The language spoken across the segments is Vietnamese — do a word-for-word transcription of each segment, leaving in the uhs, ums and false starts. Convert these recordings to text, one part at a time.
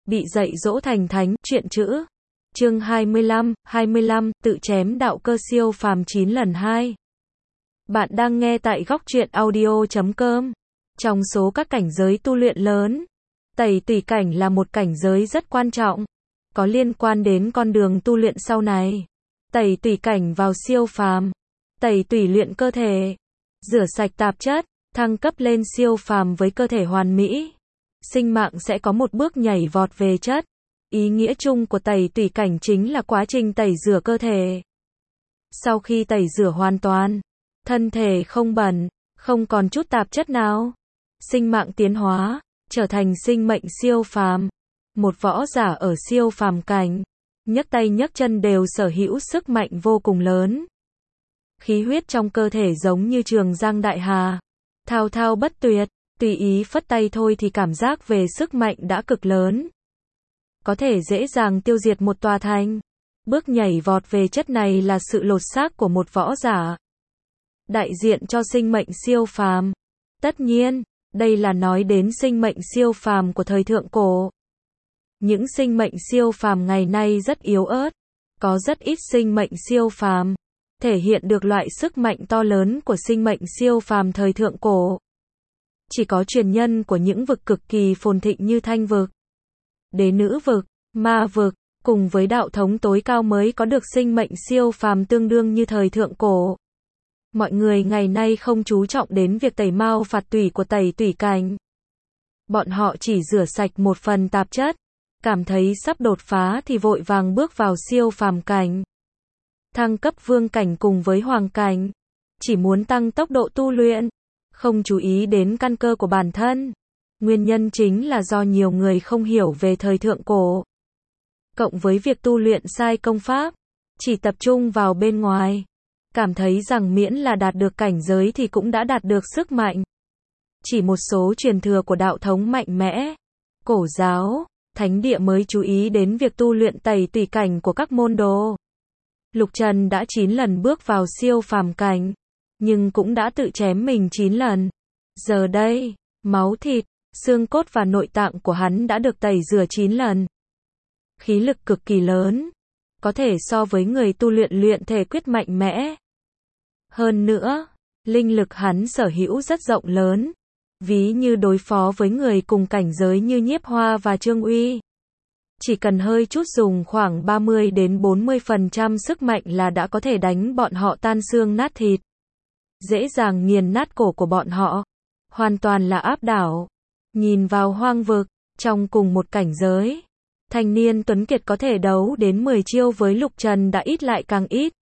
bị dạy dỗ thành thánh, truyện chữ. Chương hai mươi lăm, hai mươi lăm, tự chém đạo cơ siêu phàm chín lần hai. Bạn đang nghe tại góc truyện audio chấm com. Trong số các cảnh giới tu luyện lớn, tẩy tùy cảnh là một cảnh giới rất quan trọng, có liên quan đến con đường tu luyện sau này. Tẩy tùy cảnh vào siêu phàm, tẩy tùy luyện cơ thể, rửa sạch tạp chất, thăng cấp lên siêu phàm với cơ thể hoàn mỹ. Sinh mạng sẽ có một bước nhảy vọt về chất. Ý nghĩa chung của tẩy tùy cảnh chính là quá trình tẩy rửa cơ thể. Sau khi tẩy rửa hoàn toàn, thân thể không bẩn, không còn chút tạp chất nào, sinh mạng tiến hóa, trở thành sinh mệnh siêu phàm. Một võ giả ở siêu phàm cảnh, nhấc tay nhấc chân đều sở hữu sức mạnh vô cùng lớn. Khí huyết trong cơ thể giống như trường giang đại hà, thao thao bất tuyệt, tùy ý phất tay thôi thì cảm giác về sức mạnh đã cực lớn. Có thể dễ dàng tiêu diệt một tòa thành. Bước nhảy vọt về chất này là sự lột xác của một võ giả, đại diện cho sinh mệnh siêu phàm. Tất nhiên, đây là nói đến sinh mệnh siêu phàm của thời thượng cổ. Những sinh mệnh siêu phàm ngày nay rất yếu ớt, có rất ít sinh mệnh siêu phàm thể hiện được loại sức mạnh to lớn của sinh mệnh siêu phàm thời thượng cổ. Chỉ có truyền nhân của những vực cực kỳ phồn thịnh như Thanh vực, Đế Nữ vực, Ma vực, cùng với đạo thống tối cao mới có được sinh mệnh siêu phàm tương đương như thời thượng cổ. Mọi người ngày nay không chú trọng đến việc tẩy mao phạt tủy của tẩy tủy cảnh. Bọn họ chỉ rửa sạch một phần tạp chất, cảm thấy sắp đột phá thì vội vàng bước vào siêu phàm cảnh, thăng cấp vương cảnh cùng với hoàng cảnh, chỉ muốn tăng tốc độ tu luyện, không chú ý đến căn cơ của bản thân. Nguyên nhân chính là do nhiều người không hiểu về thời thượng cổ, cộng với việc tu luyện sai công pháp, chỉ tập trung vào bên ngoài, cảm thấy rằng miễn là đạt được cảnh giới thì cũng đã đạt được sức mạnh. Chỉ một số truyền thừa của đạo thống mạnh mẽ, cổ giáo, thánh địa mới chú ý đến việc tu luyện tẩy tùy cảnh của các môn đồ. Lục Trần đã chín lần bước vào siêu phàm cảnh, nhưng cũng đã tự chém mình chín lần. Giờ đây, máu thịt, xương cốt và nội tạng của hắn đã được tẩy rửa chín lần. Khí lực cực kỳ lớn, có thể so với người tu luyện luyện thể quyết mạnh mẽ. Hơn nữa, linh lực hắn sở hữu rất rộng lớn, ví như đối phó với người cùng cảnh giới như Nhiếp Hoa và Trương Uy. Chỉ cần hơi chút dùng khoảng ba mươi đến bốn mươi phần trăm sức mạnh là đã có thể đánh bọn họ tan xương nát thịt, dễ dàng nghiền nát cổ của bọn họ, hoàn toàn là áp đảo. Nhìn vào hoang vực, trong cùng một cảnh giới, thanh niên tuấn kiệt có thể đấu đến mười chiêu với Lục Trần đã ít lại càng ít.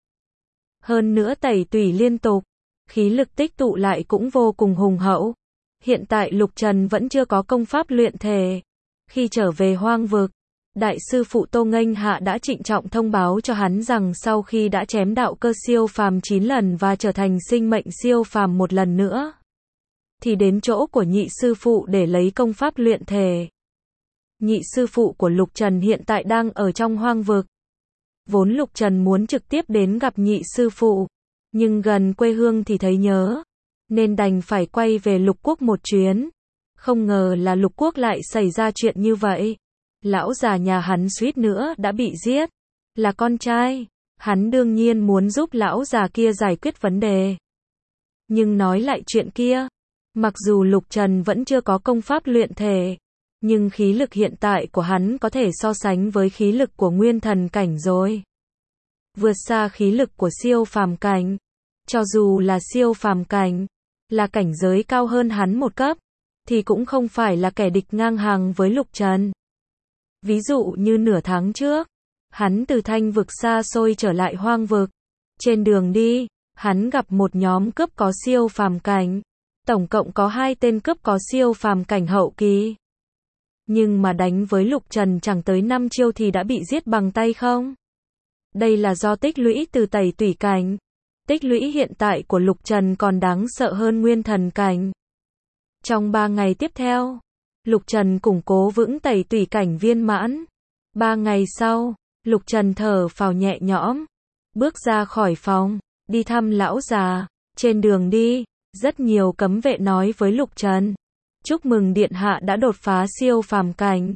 Hơn nữa tẩy tủy liên tục, khí lực tích tụ lại cũng vô cùng hùng hậu. Hiện tại Lục Trần vẫn chưa có công pháp luyện thể. Khi trở về hoang vực, đại sư phụ Tô Nghênh Hạ đã trịnh trọng thông báo cho hắn rằng sau khi đã chém đạo cơ siêu phàm chín lần và trở thành sinh mệnh siêu phàm một lần nữa, thì đến chỗ của nhị sư phụ để lấy công pháp luyện thể. Nhị sư phụ của Lục Trần hiện tại đang ở trong hoang vực. Vốn Lục Trần muốn trực tiếp đến gặp nhị sư phụ, nhưng gần quê hương thì thấy nhớ, nên đành phải quay về Lục Quốc một chuyến. Không ngờ là Lục Quốc lại xảy ra chuyện như vậy. Lão già nhà hắn suýt nữa đã bị giết. Là con trai, hắn đương nhiên muốn giúp lão già kia giải quyết vấn đề. Nhưng nói lại chuyện kia, mặc dù Lục Trần vẫn chưa có công pháp luyện thể, nhưng khí lực hiện tại của hắn có thể so sánh với khí lực của nguyên thần cảnh rồi. Vượt xa khí lực của siêu phàm cảnh. Cho dù là siêu phàm cảnh, là cảnh giới cao hơn hắn một cấp, thì cũng không phải là kẻ địch ngang hàng với Lục Trần. Ví dụ như nửa tháng trước, hắn từ Thanh vực xa xôi trở lại hoang vực. Trên đường đi, hắn gặp một nhóm cướp có siêu phàm cảnh. Tổng cộng có hai tên cướp có siêu phàm cảnh hậu kỳ. Nhưng mà đánh với Lục Trần chẳng tới năm chiêu thì đã bị giết bằng tay không? Đây là do tích lũy từ tẩy tủy cảnh. Tích lũy hiện tại của Lục Trần còn đáng sợ hơn nguyên thần cảnh. Trong ba ngày tiếp theo, Lục Trần củng cố vững tẩy tủy cảnh viên mãn. Ba ngày sau, Lục Trần thở phào nhẹ nhõm, bước ra khỏi phòng, đi thăm lão già. Trên đường đi, rất nhiều cấm vệ nói với Lục Trần: chúc mừng điện hạ đã đột phá siêu phàm cảnh.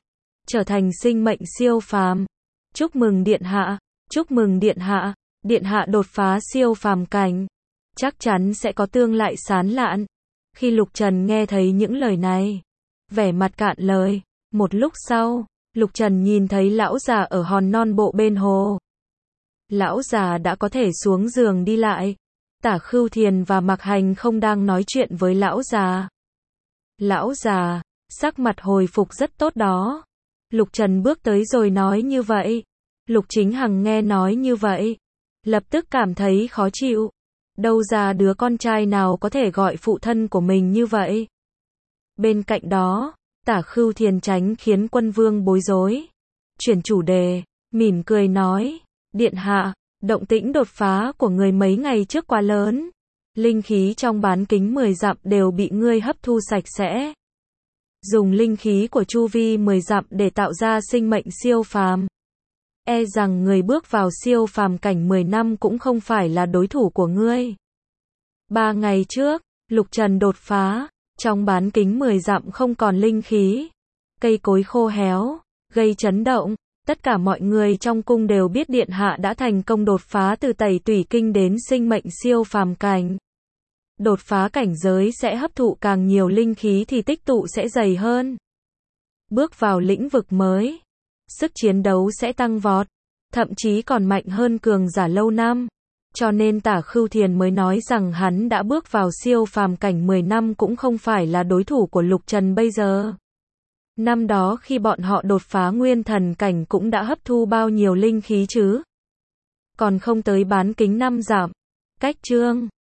trở thành sinh mệnh siêu phàm. Chúc mừng điện hạ, chúc mừng điện hạ, điện hạ đột phá siêu phàm cảnh. Chắc chắn sẽ có tương lai sáng lạn. Khi Lục Trần nghe thấy những lời này, vẻ mặt cạn lời. Một lúc sau, Lục Trần nhìn thấy lão già ở hòn non bộ bên hồ. Lão già đã có thể xuống giường đi lại. Tả Khưu Thiền và Mạc Hành không đang nói chuyện với lão già. Lão già, sắc mặt hồi phục rất tốt đó. Lục Trần bước tới rồi nói như vậy. Lục Chính Hằng nghe nói như vậy, lập tức cảm thấy khó chịu. Đâu ra đứa con trai nào có thể gọi phụ thân của mình như vậy. Bên cạnh đó, Tả Khưu Thiền tránh khiến Quân Vương bối rối. Chuyển chủ đề, mỉm cười nói, điện hạ, động tĩnh đột phá của người mấy ngày trước quá lớn. Linh khí trong bán kính mười dặm đều bị ngươi hấp thu sạch sẽ. Dùng linh khí của chu vi mười dặm để tạo ra sinh mệnh siêu phàm. E rằng người bước vào siêu phàm cảnh mười năm cũng không phải là đối thủ của ngươi. Ba ngày trước, Lục Trần đột phá, trong bán kính mười dặm không còn linh khí. Cây cối khô héo, gây chấn động. Tất cả mọi người trong cung đều biết điện hạ đã thành công đột phá từ tẩy tủy kinh đến sinh mệnh siêu phàm cảnh. Đột phá cảnh giới sẽ hấp thụ càng nhiều linh khí thì tích tụ sẽ dày hơn. Bước vào lĩnh vực mới, sức chiến đấu sẽ tăng vọt, thậm chí còn mạnh hơn cường giả lâu năm. Cho nên Tả Khưu Thiền mới nói rằng hắn đã bước vào siêu phàm cảnh mười năm cũng không phải là đối thủ của Lục Trần bây giờ. Năm đó khi bọn họ đột phá nguyên thần cảnh cũng đã hấp thu bao nhiêu linh khí chứ? Còn không tới bán kính năm dặm. Cách chương